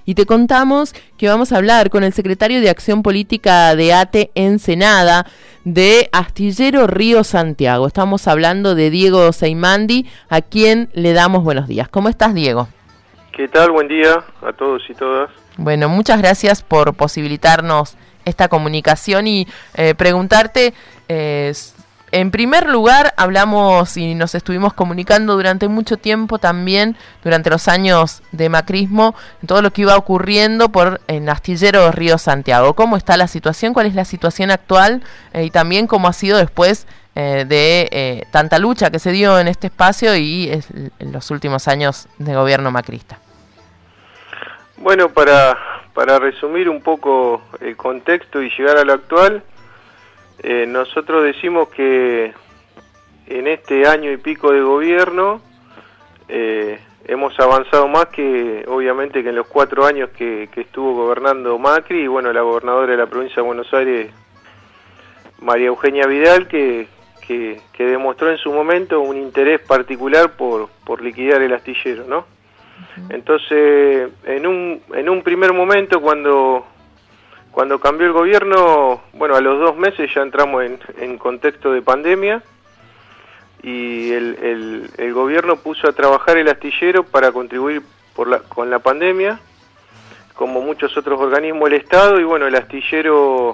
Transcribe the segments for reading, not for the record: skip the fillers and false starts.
y te contamos que vamos a hablar con el secretario de Acción Política de ATE Ensenada, de Astillero Río Santiago. Estamos hablando de Diego Seimandi, a quien le damos buenos días. ¿Cómo estás, Diego? ¿Qué tal? Buen día a todos y todas. Bueno, muchas gracias por posibilitarnos esta comunicación y preguntarte, en primer lugar, hablamos y nos estuvimos comunicando durante mucho tiempo también, durante los años de macrismo, en todo lo que iba ocurriendo en Astillero Río Santiago. ¿Cómo está la situación? ¿Cuál es la situación actual? Y también cómo ha sido después de tanta lucha que se dio en este espacio y en los últimos años de gobierno macrista. Bueno, para resumir un poco el contexto y llegar a lo actual, nosotros decimos que en este año y pico de gobierno hemos avanzado más que, obviamente, que en los 4 años que estuvo gobernando Macri y, bueno, la gobernadora de la provincia de Buenos Aires, María Eugenia Vidal, que demostró en su momento un interés particular por liquidar el astillero, ¿no? Entonces, en un primer momento, cuando cambió el gobierno, bueno, a los 2 meses ya entramos en contexto de pandemia y el gobierno puso a trabajar el astillero para contribuir con la pandemia, como muchos otros organismos del Estado, y bueno, el astillero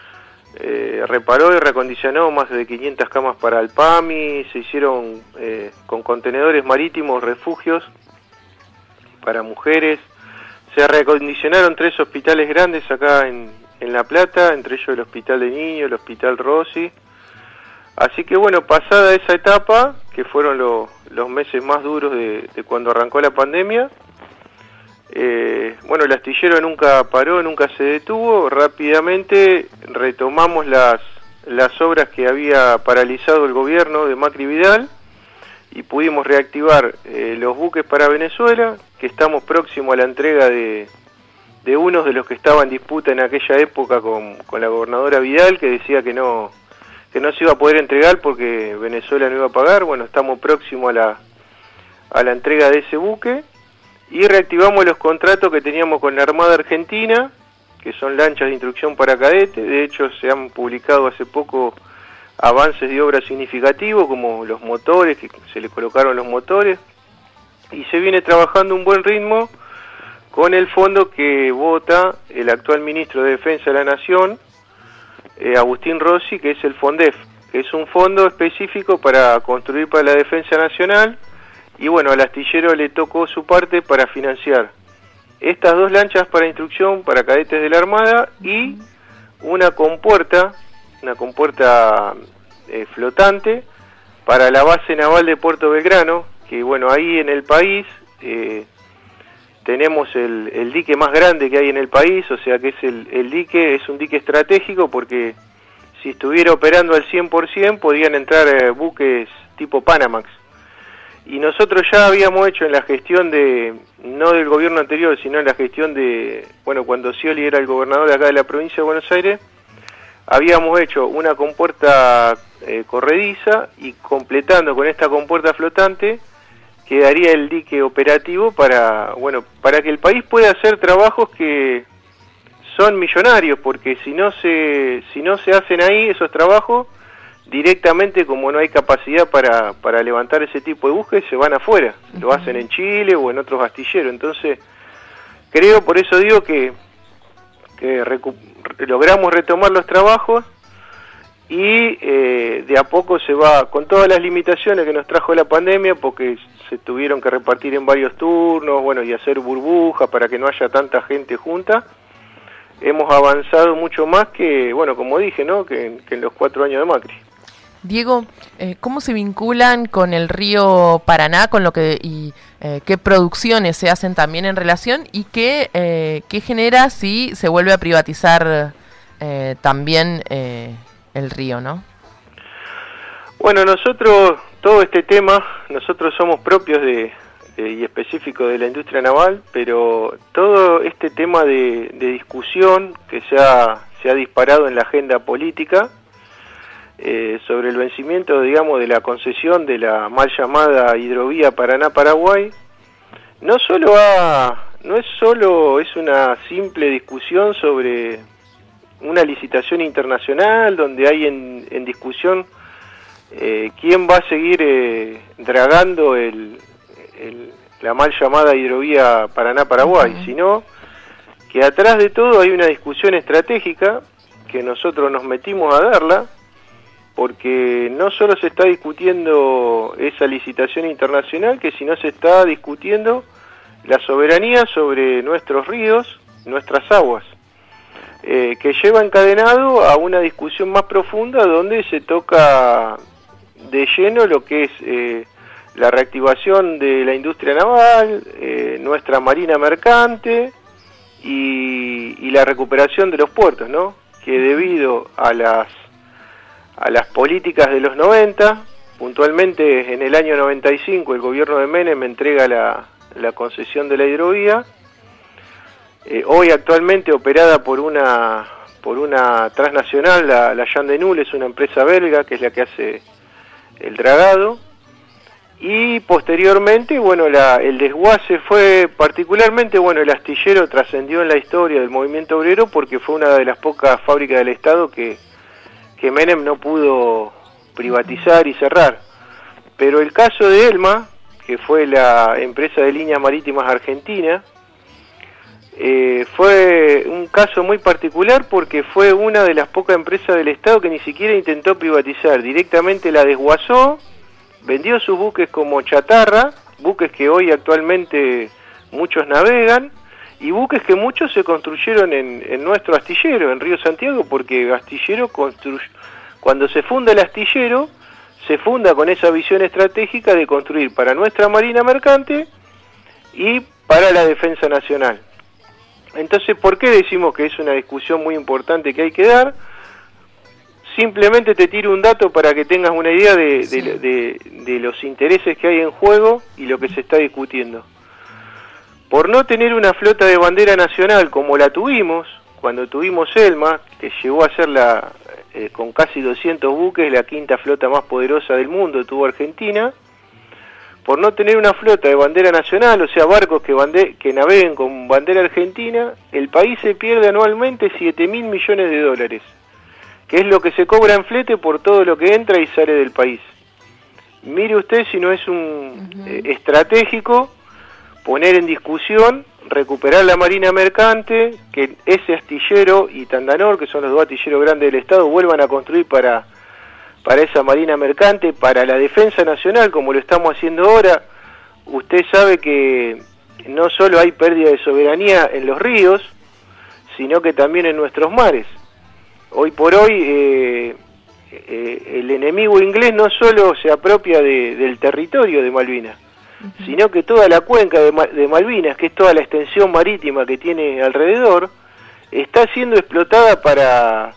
reparó y reacondicionó más de 500 camas para el PAMI, se hicieron con contenedores marítimos refugios para mujeres, se reacondicionaron 3 hospitales grandes acá en La Plata, entre ellos el Hospital de Niños, el Hospital Rossi. Así que bueno, pasada esa etapa, que fueron los meses más duros de cuando arrancó la pandemia, bueno, el astillero nunca paró, nunca se detuvo. Rápidamente retomamos las obras que había paralizado el gobierno de Macri Vidal y pudimos reactivar los buques para Venezuela, que estamos próximos a la entrega de unos de los que estaba en disputa en aquella época con la gobernadora Vidal, que decía que no se iba a poder entregar porque Venezuela no iba a pagar. Bueno, estamos próximos a la entrega de ese buque y reactivamos los contratos que teníamos con la Armada Argentina, que son lanchas de instrucción para cadetes. De hecho, se han publicado hace poco avances de obra significativos, como los motores, que se le colocaron los motores, y se viene trabajando un buen ritmo con el fondo que vota el actual ministro de Defensa de la Nación, Agustín Rossi, que es el FONDEF, que es un fondo específico para construir para la defensa nacional, y bueno, al astillero le tocó su parte para financiar estas 2 lanchas para instrucción para cadetes de la Armada y una compuerta flotante para la base naval de Puerto Belgrano, que bueno, ahí en el país tenemos el dique más grande que hay en el país, o sea que es el dique, es un dique estratégico porque si estuviera operando al 100% podían entrar buques tipo Panamax. Y nosotros ya habíamos hecho en la gestión no del gobierno anterior, sino en la gestión cuando Scioli era el gobernador de acá de la provincia de Buenos Aires, habíamos hecho una compuerta corrediza y completando con esta compuerta flotante quedaría el dique operativo para que el país pueda hacer trabajos que son millonarios, porque si no se hacen ahí esos trabajos, directamente, como no hay capacidad para levantar ese tipo de buques, se van afuera, lo hacen en Chile o en otros astilleros. Entonces, por eso digo que logramos retomar los trabajos y de a poco se va, con todas las limitaciones que nos trajo la pandemia, porque se tuvieron que repartir en varios turnos, y hacer burbujas para que no haya tanta gente junta. Hemos avanzado mucho más que, como dije, ¿no? que en los 4 años de Macri. Diego, ¿cómo se vinculan con el río Paraná, con qué producciones se hacen también en relación y qué genera si se vuelve a privatizar también el río, ¿no? Bueno, nosotros, todo este tema, nosotros somos propios y específicos de la industria naval, pero todo este tema de discusión que se ha disparado en la agenda política, sobre el vencimiento, digamos, de la concesión de la mal llamada hidrovía Paraná-Paraguay, no solo ha no es solo, es una simple discusión sobre una licitación internacional donde hay en discusión quién va a seguir dragando la mal llamada hidrovía Paraná-Paraguay, sino que atrás de todo hay una discusión estratégica que nosotros nos metimos a darla, porque no solo se está discutiendo esa licitación internacional, que sino se está discutiendo la soberanía sobre nuestros ríos, nuestras aguas, que lleva encadenado a una discusión más profunda donde se toca de lleno lo que es la reactivación de la industria naval, nuestra marina mercante y la recuperación de los puertos, ¿no? Que debido a las políticas de los 90, puntualmente en el año 95 el gobierno de Menem entrega la concesión de la hidrovía, hoy actualmente operada por una transnacional, la Jan de Null, es una empresa belga que es la que hace el dragado, y posteriormente, bueno, el desguace fue particularmente, bueno, el astillero trascendió en la historia del movimiento obrero porque fue una de las pocas fábricas del Estado que Menem no pudo privatizar y cerrar. Pero el caso de Elma, que fue la empresa de líneas marítimas argentina, fue un caso muy particular porque fue una de las pocas empresas del Estado que ni siquiera intentó privatizar, directamente la desguazó, vendió sus buques como chatarra, buques que hoy actualmente muchos navegan, y buques que muchos se construyeron en nuestro astillero, en Río Santiago, porque astillero cuando se funda el astillero, se funda con esa visión estratégica de construir para nuestra marina mercante y para la defensa nacional. Entonces, ¿por qué decimos que es una discusión muy importante que hay que dar? Simplemente te tiro un dato para que tengas una idea de los intereses que hay en juego y lo que se está discutiendo. Por no tener una flota de bandera nacional como la tuvimos, cuando tuvimos Elma, que llegó a ser con casi 200 buques, la quinta flota más poderosa del mundo, tuvo Argentina, por no tener una flota de bandera nacional, o sea, barcos que naveguen con bandera argentina, el país se pierde anualmente 7.000 millones de dólares, que es lo que se cobra en flete por todo lo que entra y sale del país. Mire usted si no es estratégico poner en discusión, recuperar la marina mercante, que ese astillero y Tandanor, que son los dos astilleros grandes del Estado, vuelvan a construir para esa marina mercante, para la defensa nacional, como lo estamos haciendo ahora. Usted sabe que no solo hay pérdida de soberanía en los ríos, sino que también en nuestros mares. Hoy por hoy el enemigo inglés no solo se apropia del territorio de Malvinas, sino que toda la cuenca de Malvinas, que es toda la extensión marítima que tiene alrededor, está siendo explotada para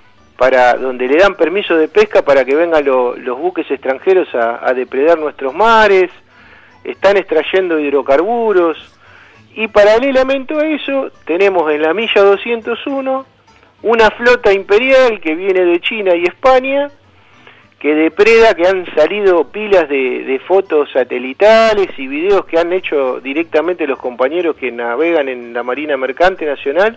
donde le dan permiso de pesca para que vengan los buques extranjeros a depredar nuestros mares, están extrayendo hidrocarburos, y paralelamente a eso tenemos en la milla 201 una flota imperial que viene de China y España, que depreda, que han salido pilas de fotos satelitales y videos que han hecho directamente los compañeros que navegan en la Marina Mercante Nacional,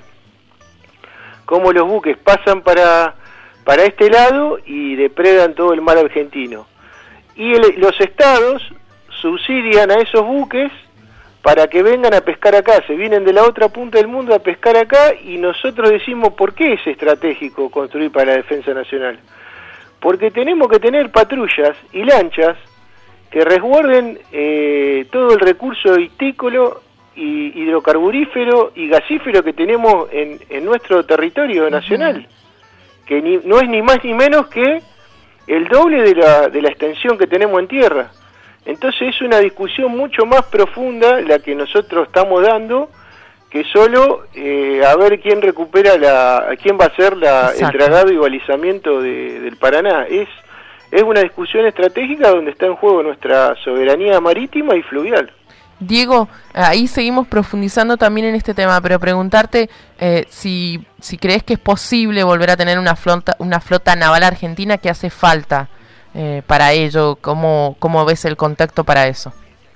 cómo los buques pasan para este lado y depredan todo el mar argentino. Y los estados subsidian a esos buques para que vengan a pescar acá, se vienen de la otra punta del mundo a pescar acá, y nosotros decimos, ¿por qué es estratégico construir para la defensa nacional? Porque tenemos que tener patrullas y lanchas que resguarden todo el recurso histícola, y hidrocarburífero y gasífero que tenemos en nuestro territorio nacional, que no es ni más ni menos que el doble de la extensión que tenemos en tierra. Entonces es una discusión mucho más profunda la que nosotros estamos dando, que solo a ver quién recupera quién va a hacer el dragado y balizamiento del Paraná. Es una discusión estratégica donde está en juego nuestra soberanía marítima y fluvial. Diego, ahí seguimos profundizando también en este tema, pero preguntarte si crees que es posible volver a tener una flota naval argentina, que hace falta para ello, ¿cómo ves el contexto para eso?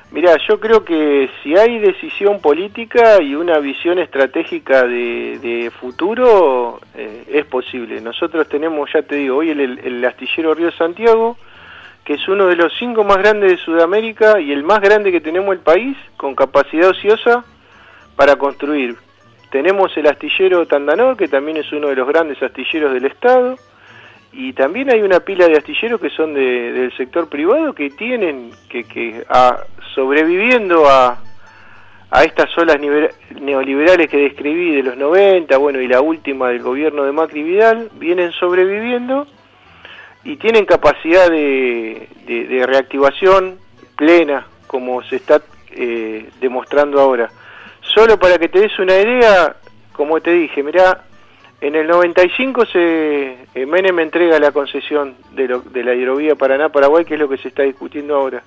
Mirá, yo creo que si hay decisión política y una visión estratégica de futuro, es posible. Nosotros tenemos, ya te digo, hoy el astillero Río Santiago, que es uno de los 5 más grandes de Sudamérica y el más grande que tenemos el país, con capacidad ociosa para construir. Tenemos el astillero Tandanor, que también es uno de los grandes astilleros del Estado, y también hay una pila de astilleros que son del sector privado que tienen sobreviviendo a estas olas neoliberales que describí de los 90, bueno, y la última del gobierno de Macri Vidal, vienen sobreviviendo y tienen capacidad de reactivación plena, como se está demostrando ahora. Solo para que te des una idea, como te dije, mirá, en el 95 Menem me entrega la concesión de la hidrovía Paraná-Paraguay, que es lo que se está discutiendo ahora.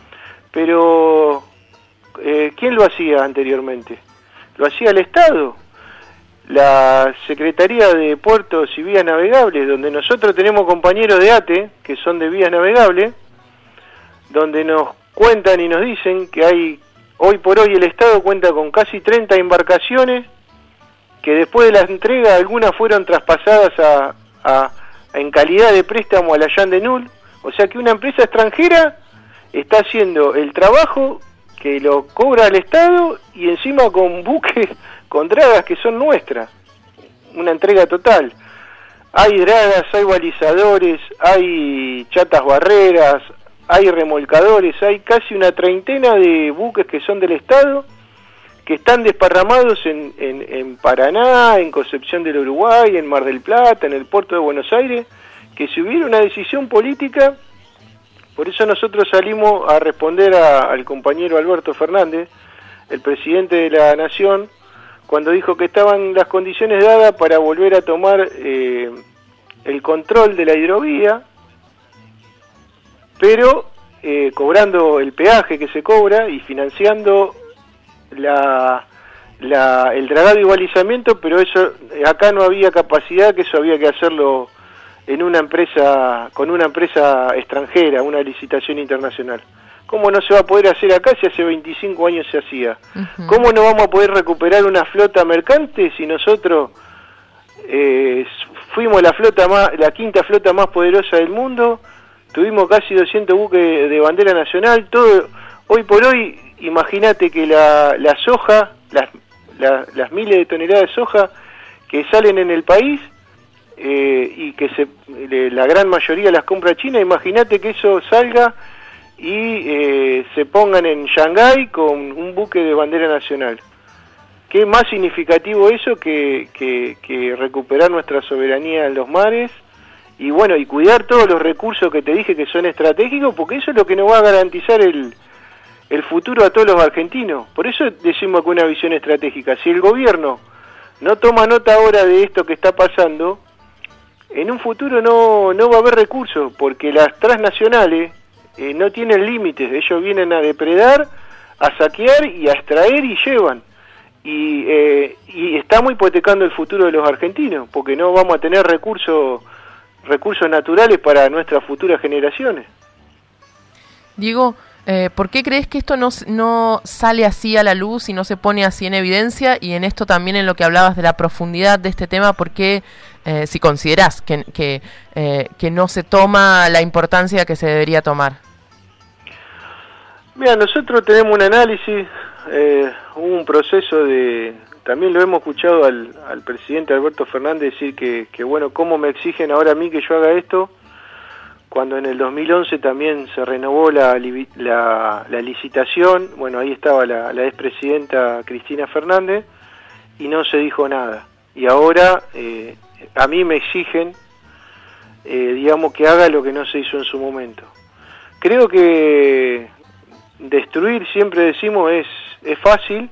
Pero, ¿quién lo hacía anteriormente? Lo hacía el Estado, la Secretaría de Puertos y Vías Navegables, donde nosotros tenemos compañeros de ATE, que son de vías navegables, donde nos cuentan y nos dicen que hoy por hoy el Estado cuenta con casi 30 embarcaciones, que después de la entrega algunas fueron traspasadas en calidad de préstamo a la Jean de Null, o sea que una empresa extranjera está haciendo el trabajo que lo cobra el Estado y encima con buques, con dragas que son nuestras, una entrega total. Hay dragas, hay balizadores, hay chatas barreras, hay remolcadores, hay casi una treintena de buques que son del Estado, que están desparramados en Paraná, en Concepción del Uruguay, en Mar del Plata, en el puerto de Buenos Aires, que si hubiera una decisión política, por eso nosotros salimos a responder al compañero Alberto Fernández, el presidente de la Nación, cuando dijo que estaban las condiciones dadas para volver a tomar el control de la hidrovía, pero cobrando el peaje que se cobra y financiando el dragado y balizamiento, pero eso acá no había capacidad, que eso había que hacerlo en una empresa, con una empresa extranjera, una licitación internacional. ¿Cómo no se va a poder hacer acá si hace 25 años se hacía? Uh-huh. ¿Cómo no vamos a poder recuperar una flota mercante si nosotros fuimos la quinta flota más poderosa del mundo? Tuvimos casi 200 buques de bandera nacional, todo. Hoy por hoy, imagínate que la soja, las miles de toneladas de soja que salen en el país y que la gran mayoría las compra China, imagínate que eso salga y se pongan en Shanghái con un buque de bandera nacional. ¿Qué más significativo eso que recuperar nuestra soberanía en los mares? Y bueno, y cuidar todos los recursos que te dije que son estratégicos, porque eso es lo que nos va a garantizar el futuro a todos los argentinos. Por eso decimos que una visión estratégica. Si el gobierno no toma nota ahora de esto que está pasando, en un futuro no va a haber recursos, porque las transnacionales no tienen límites. Ellos vienen a depredar, a saquear y a extraer y llevan. Y estamos hipotecando el futuro de los argentinos, porque no vamos a tener recursos naturales para nuestras futuras generaciones. Diego, ¿por qué crees que esto no sale así a la luz y no se pone así en evidencia? Y en esto también, en lo que hablabas de la profundidad de este tema, ¿por qué, si considerás que no se toma la importancia que se debería tomar? Mira, nosotros tenemos un análisis, un proceso también lo hemos escuchado al presidente Alberto Fernández decir que bueno, ¿cómo me exigen ahora a mí que yo haga esto? Cuando en el 2011 también se renovó la licitación, bueno, ahí estaba la expresidenta Cristina Fernández y no se dijo nada. Y ahora a mí me exigen, digamos, que haga lo que no se hizo en su momento. Creo que destruir, siempre decimos, es fácil,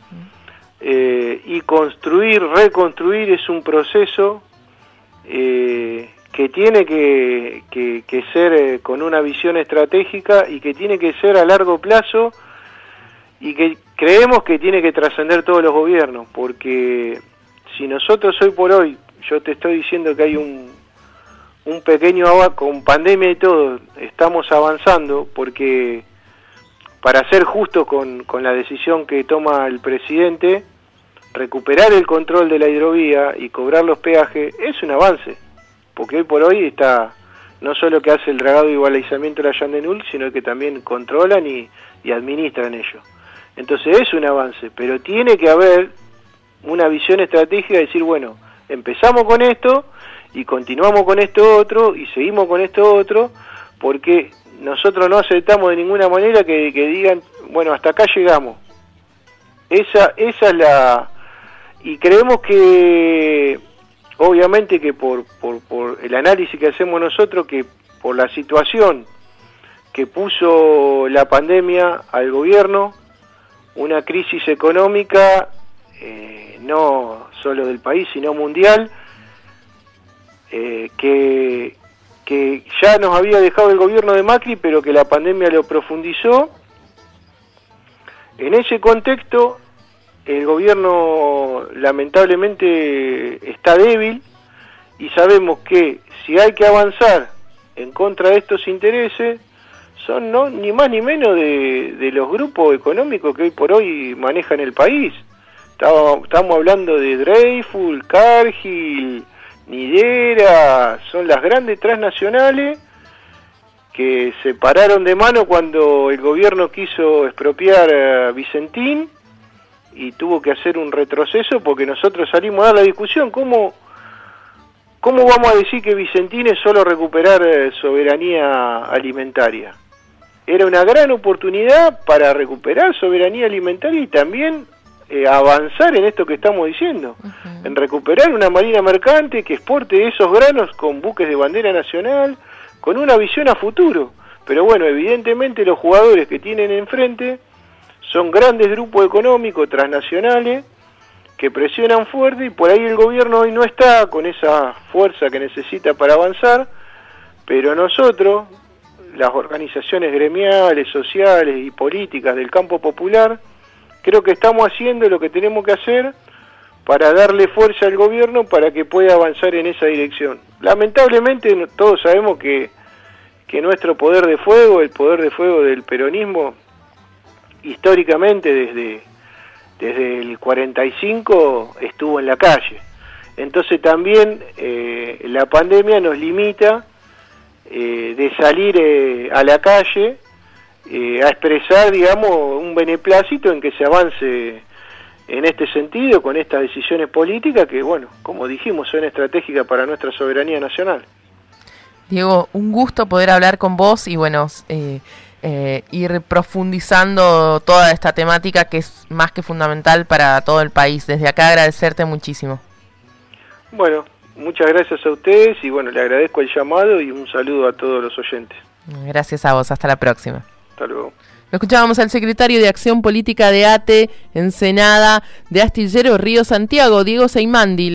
y reconstruir es un proceso que tiene que ser con una visión estratégica y que tiene que ser a largo plazo y que creemos que tiene que trascender todos los gobiernos, porque si nosotros hoy por hoy, yo te estoy diciendo que hay un pequeño con pandemia y todo, estamos avanzando porque para ser justo con la decisión que toma el presidente, recuperar el control de la hidrovía y cobrar los peajes es un avance, porque hoy por hoy está no solo que hace el dragado y balizamiento de la Yandenul, sino que también controlan y administran ello. Entonces es un avance, pero tiene que haber una visión estratégica de decir, bueno, empezamos con esto y continuamos con esto otro y seguimos con esto otro, porque nosotros no aceptamos de ninguna manera que digan, bueno, hasta acá llegamos. Esa es la... Y creemos que, obviamente que por el análisis que hacemos nosotros, que por la situación que puso la pandemia al gobierno, una crisis económica, no solo del país, sino mundial, que ya nos había dejado el gobierno de Macri, pero que la pandemia lo profundizó. En ese contexto, el gobierno lamentablemente está débil y sabemos que si hay que avanzar en contra de estos intereses, son ni más ni menos de los grupos económicos que hoy por hoy manejan el país. Estamos hablando de Dreyfus, Cargill, Nidera, son las grandes transnacionales que se pararon de mano cuando el gobierno quiso expropiar a Vicentín y tuvo que hacer un retroceso porque nosotros salimos a dar la discusión. ¿Cómo vamos a decir que Vicentín es solo recuperar soberanía alimentaria? Era una gran oportunidad para recuperar soberanía alimentaria y también avanzar en esto que estamos diciendo, en recuperar una marina mercante que exporte esos granos con buques de bandera nacional, con una visión a futuro. Pero bueno, evidentemente los jugadores que tienen enfrente son grandes grupos económicos transnacionales que presionan fuerte y por ahí el gobierno hoy no está con esa fuerza que necesita para avanzar, pero nosotros, las organizaciones gremiales, sociales y políticas del campo popular, creo que estamos haciendo lo que tenemos que hacer para darle fuerza al gobierno para que pueda avanzar en esa dirección. Lamentablemente todos sabemos que nuestro poder de fuego, el poder de fuego del peronismo, históricamente desde el 45 estuvo en la calle. Entonces también la pandemia nos limita de salir a la calle a expresar, digamos, un beneplácito en que se avance en este sentido, con estas decisiones políticas que, bueno, como dijimos, son estratégicas para nuestra soberanía nacional. Diego, un gusto poder hablar con vos y, bueno, ir profundizando toda esta temática que es más que fundamental para todo el país. Desde acá agradecerte muchísimo. Bueno, muchas gracias a ustedes y, bueno, le agradezco el llamado y un saludo a todos los oyentes. Gracias a vos, hasta la próxima. Hasta luego. Lo escuchábamos al secretario de Acción Política de ATE, Ensenada, de Astillero Río Santiago, Diego Seimandi.